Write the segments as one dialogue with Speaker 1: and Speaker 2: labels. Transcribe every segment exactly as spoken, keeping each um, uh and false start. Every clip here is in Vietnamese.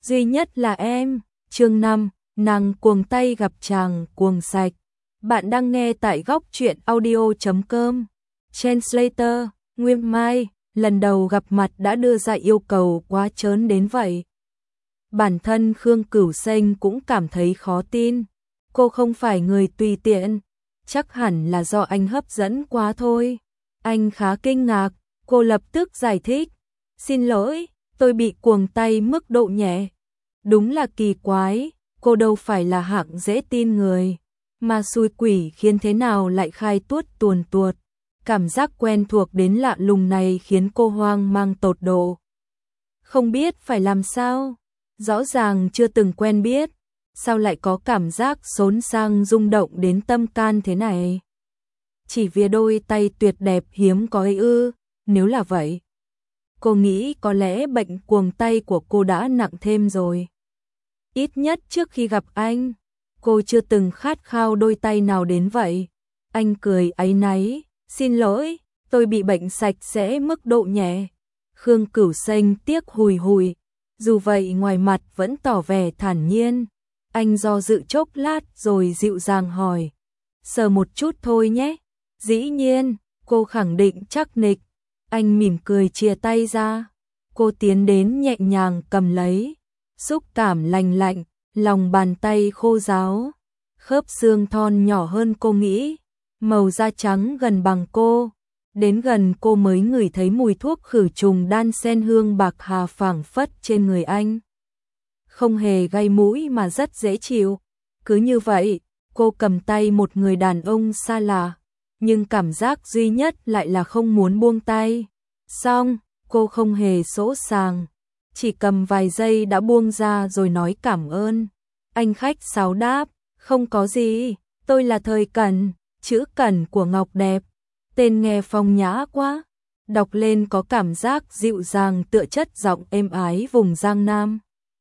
Speaker 1: duy nhất là em. Chương năm, nàng cuồng tay gặp chàng cuồng sạch. Bạn đang nghe tại góc truyện audio chấm com. Translator, Nguyên Mai, lần đầu gặp mặt đã đưa ra yêu cầu quá trớn đến vậy. Bản thân Khương Cửu Xanh cũng cảm thấy khó tin. Cô không phải người tùy tiện, chắc hẳn là do anh hấp dẫn quá thôi. Anh khá kinh ngạc, cô lập tức giải thích. Xin lỗi, tôi bị cuồng tay mức độ nhẹ. Đúng là kỳ quái, cô đâu phải là hạng dễ tin người. Mà xui quỷ khiến thế nào lại khai tuốt tuồn tuột. Cảm giác quen thuộc đến lạ lùng này khiến cô hoang mang tột độ. Không biết phải làm sao. Rõ ràng chưa từng quen biết. Sao lại có cảm giác xốn sang rung động đến tâm can thế này? Chỉ vì đôi tay tuyệt đẹp hiếm có ấy ư? Nếu là vậy, cô nghĩ có lẽ bệnh cuồng tay của cô đã nặng thêm rồi. Ít nhất trước khi gặp anh, cô chưa từng khát khao đôi tay nào đến vậy. Anh cười áy náy, xin lỗi, tôi bị bệnh sạch sẽ mức độ nhẹ. Khương Cửu Xanh tiếc hùi hùi, dù vậy ngoài mặt vẫn tỏ vẻ thản nhiên. Anh do dự chốc lát rồi dịu dàng hỏi, sờ một chút thôi nhé. Dĩ nhiên, cô khẳng định chắc nịch. Anh mỉm cười chia tay ra. Cô tiến đến nhẹ nhàng cầm lấy. Xúc cảm lành lạnh, lòng bàn tay khô ráo. Khớp xương thon nhỏ hơn cô nghĩ. Màu da trắng gần bằng cô. Đến gần cô mới ngửi thấy mùi thuốc khử trùng đan sen hương bạc hà phảng phất trên người anh. Không hề gây mũi mà rất dễ chịu. Cứ như vậy, cô cầm tay một người đàn ông xa lạ. Nhưng cảm giác duy nhất lại là không muốn buông tay. Xong, cô không hề sỗ sàng. Chỉ cầm vài giây đã buông ra rồi nói cảm ơn. Anh khách sáo đáp, không có gì, tôi là Thời Cẩn, chữ Cẩn của Ngọc đẹp. Tên nghe phong nhã quá. Đọc lên có cảm giác dịu dàng tựa chất giọng êm ái vùng Giang Nam.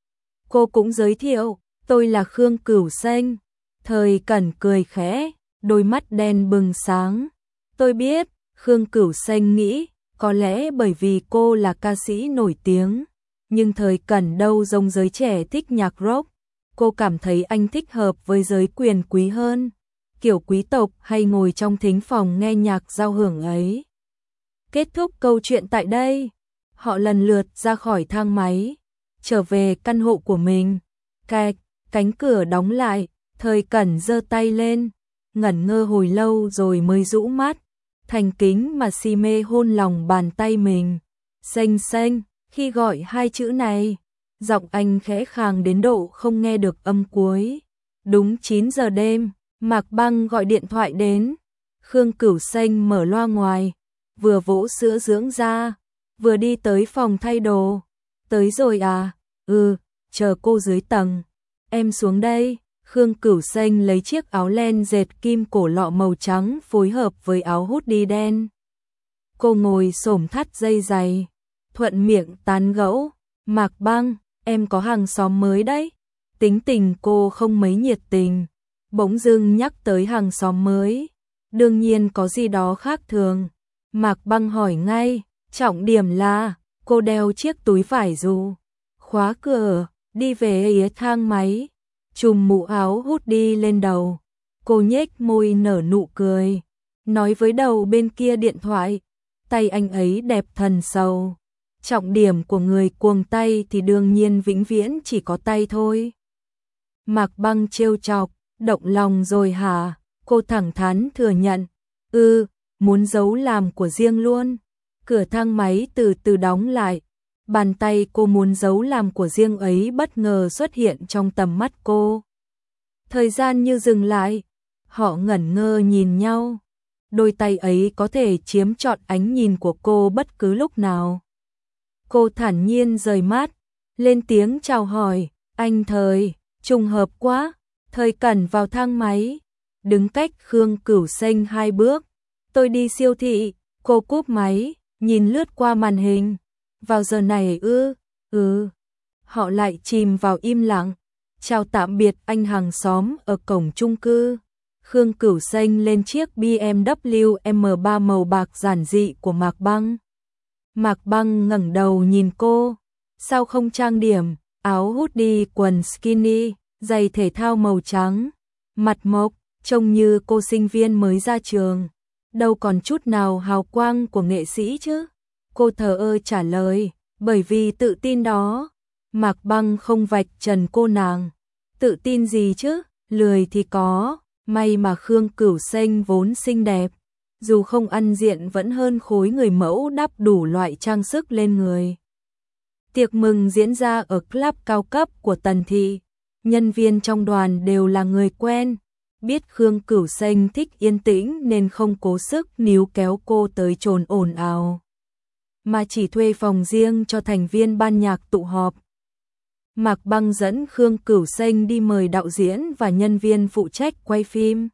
Speaker 1: Cô cũng giới thiệu, tôi là Khương Cửu Xanh. Thời Cẩn cười khẽ, đôi mắt đen bừng sáng. Tôi biết, Khương Cửu Xanh nghĩ, có lẽ bởi vì cô là ca sĩ nổi tiếng. Nhưng Thời Cẩn đâu giống giới trẻ thích nhạc rock. Cô cảm thấy anh thích hợp với giới quyền quý hơn. Kiểu quý tộc hay ngồi trong thính phòng nghe nhạc giao hưởng ấy. Kết thúc câu chuyện tại đây. Họ lần lượt ra khỏi thang máy. Trở về căn hộ của mình. Cạch, cánh cửa đóng lại. Thời Cẩn giơ tay lên. Ngẩn ngơ hồi lâu rồi mới rũ mắt. Thành kính mà si mê hôn lòng bàn tay mình. Xanh xanh, khi gọi hai chữ này, giọng anh khẽ khàng đến độ không nghe được âm cuối. Đúng chín giờ đêm, Mạc Băng gọi điện thoại đến. Khương Cửu Xanh mở loa ngoài, vừa vỗ sữa dưỡng da, vừa đi tới phòng thay đồ. Tới rồi à? Ừ, chờ cô dưới tầng. Em xuống đây. Khương Cửu Xanh lấy chiếc áo len dệt kim cổ lọ màu trắng phối hợp với áo hoodie đen. Cô ngồi xổm thắt dây giày, thuận miệng tán gẫu. Mạc Băng, em có hàng xóm mới đấy. Tính tình cô không mấy nhiệt tình. Bỗng dưng nhắc tới hàng xóm mới. Đương nhiên có gì đó khác thường. Mạc Băng hỏi ngay, trọng điểm là, cô đeo chiếc túi vải dù. Khóa cửa, đi về phía thang máy. Chùm mũ áo hoodie lên đầu. Cô nhếch môi nở nụ cười. Nói với đầu bên kia điện thoại. Tay anh ấy đẹp thần sầu. Trọng điểm của người cuồng tay thì đương nhiên vĩnh viễn chỉ có tay thôi. Mạc Băng trêu chọc, động lòng rồi hả? Cô thẳng thắn thừa nhận. Ừ, muốn giấu làm của riêng luôn. Cửa thang máy từ từ đóng lại. Bàn tay cô muốn giấu làm của riêng ấy bất ngờ xuất hiện trong tầm mắt cô. Thời gian như dừng lại. Họ ngẩn ngơ nhìn nhau. Đôi tay ấy có thể chiếm trọn ánh nhìn của cô bất cứ lúc nào. Cô thản nhiên rời mắt, lên tiếng chào hỏi. Anh Thời, trùng hợp quá. Thời Cẩn vào thang máy, đứng cách Khương Cửu Xanh hai bước. Tôi đi siêu thị. Cô cúp máy, nhìn lướt qua màn hình. Vào giờ này ư? Ừ. Họ lại chìm vào im lặng. Chào tạm biệt anh hàng xóm ở cổng chung cư. Khương Cửu Xanh lên chiếc bê em vê em ba màu bạc giản dị của Mạc Băng. Mạc Băng ngẩng đầu nhìn cô. Sao không trang điểm? áo hoodie quần skinny, giày thể thao màu trắng, mặt mộc, trông như cô sinh viên mới ra trường, đâu còn chút nào hào quang của nghệ sĩ chứ. Cô thờ ơ trả lời, bởi vì tự tin đó. Mạc Băng không vạch trần cô nàng. Tự tin gì chứ, lười thì có, may mà Khương Cửu Xanh vốn xinh đẹp, dù không ăn diện vẫn hơn khối người mẫu đắp đủ loại trang sức lên người. Tiệc mừng diễn ra ở club cao cấp của Tần Thị, nhân viên trong đoàn đều là người quen, biết Khương Cửu Xanh thích yên tĩnh nên không cố sức níu kéo cô tới chồn ồn ào, mà chỉ thuê phòng riêng cho thành viên ban nhạc tụ họp. Mạc Băng dẫn Khương Cửu Xanh đi mời đạo diễn và nhân viên phụ trách quay phim.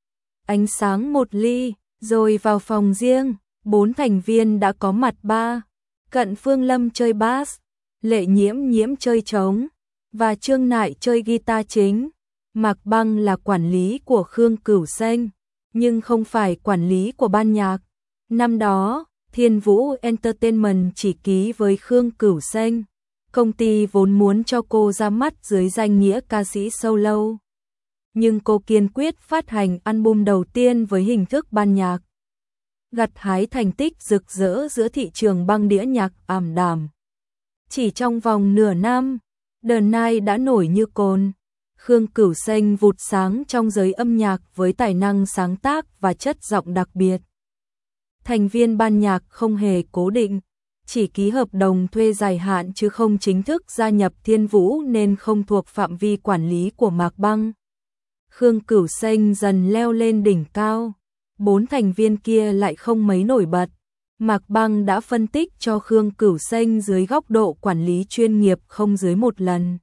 Speaker 1: Ánh sáng một ly, rồi vào phòng riêng, bốn thành viên đã có mặt ba. Cận Phương Lâm chơi bass, Lệ Nhiễm Nhiễm chơi trống, và Trương Nại chơi guitar chính. Mạc Băng là quản lý của Khương Cửu Xanh, nhưng không phải quản lý của ban nhạc. Năm đó, Thiên Vũ Entertainment chỉ ký với Khương Cửu Xanh. Công ty vốn muốn cho cô ra mắt dưới danh nghĩa ca sĩ solo, nhưng cô kiên quyết phát hành album đầu tiên với hình thức ban nhạc, gặt hái thành tích rực rỡ giữa thị trường băng đĩa nhạc ảm đạm. Chỉ trong vòng nửa năm, The Night đã nổi như cồn. Khương Cửu Xanh vụt sáng trong giới âm nhạc với tài năng sáng tác và chất giọng đặc biệt. Thành viên ban nhạc không hề cố định, chỉ ký hợp đồng thuê dài hạn chứ không chính thức gia nhập Thiên Vũ nên không thuộc phạm vi quản lý của Mạc Băng. Khương Cửu Xanh dần leo lên đỉnh cao, bốn thành viên kia lại không mấy nổi bật. Mạc Băng đã phân tích cho Khương Cửu Xanh dưới góc độ quản lý chuyên nghiệp không dưới một lần,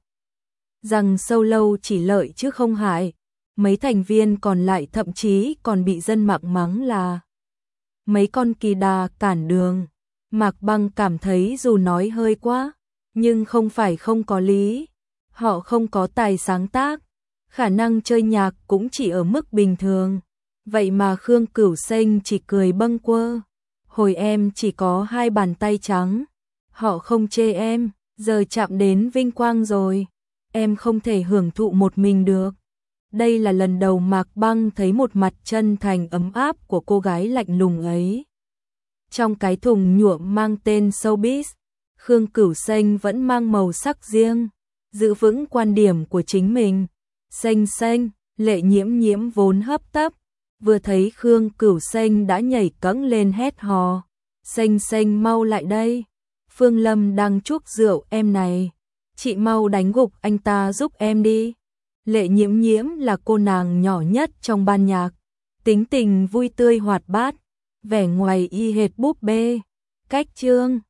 Speaker 1: rằng solo chỉ lợi chứ không hại. Mấy thành viên còn lại thậm chí còn bị dân mạng mắng là mấy con kỳ đà cản đường. Mạc Băng cảm thấy dù nói hơi quá, nhưng không phải không có lý. Họ không có tài sáng tác, khả năng chơi nhạc cũng chỉ ở mức bình thường. Vậy mà Khương Cửu Xanh chỉ cười bâng quơ. Hồi em chỉ có hai bàn tay trắng, họ không chê em, giờ chạm đến vinh quang rồi, em không thể hưởng thụ một mình được. Đây là lần đầu Mạc Băng thấy một mặt chân thành ấm áp của cô gái lạnh lùng ấy. Trong cái thùng nhuộm mang tên showbiz, Khương Cửu Xanh vẫn mang màu sắc riêng, giữ vững quan điểm của chính mình. Xanh xanh, Lệ Nhiễm Nhiễm vốn hấp tấp, vừa thấy Khương Cửu Xanh đã nhảy cẫng lên hét hò. Xanh xanh mau lại đây, Phương Lâm đang chuốc rượu em này, chị mau đánh gục anh ta giúp em đi. Lệ Nhiễm Nhiễm là cô nàng nhỏ nhất trong ban nhạc, tính tình vui tươi hoạt bát, vẻ ngoài y hệt búp bê. Cách Trương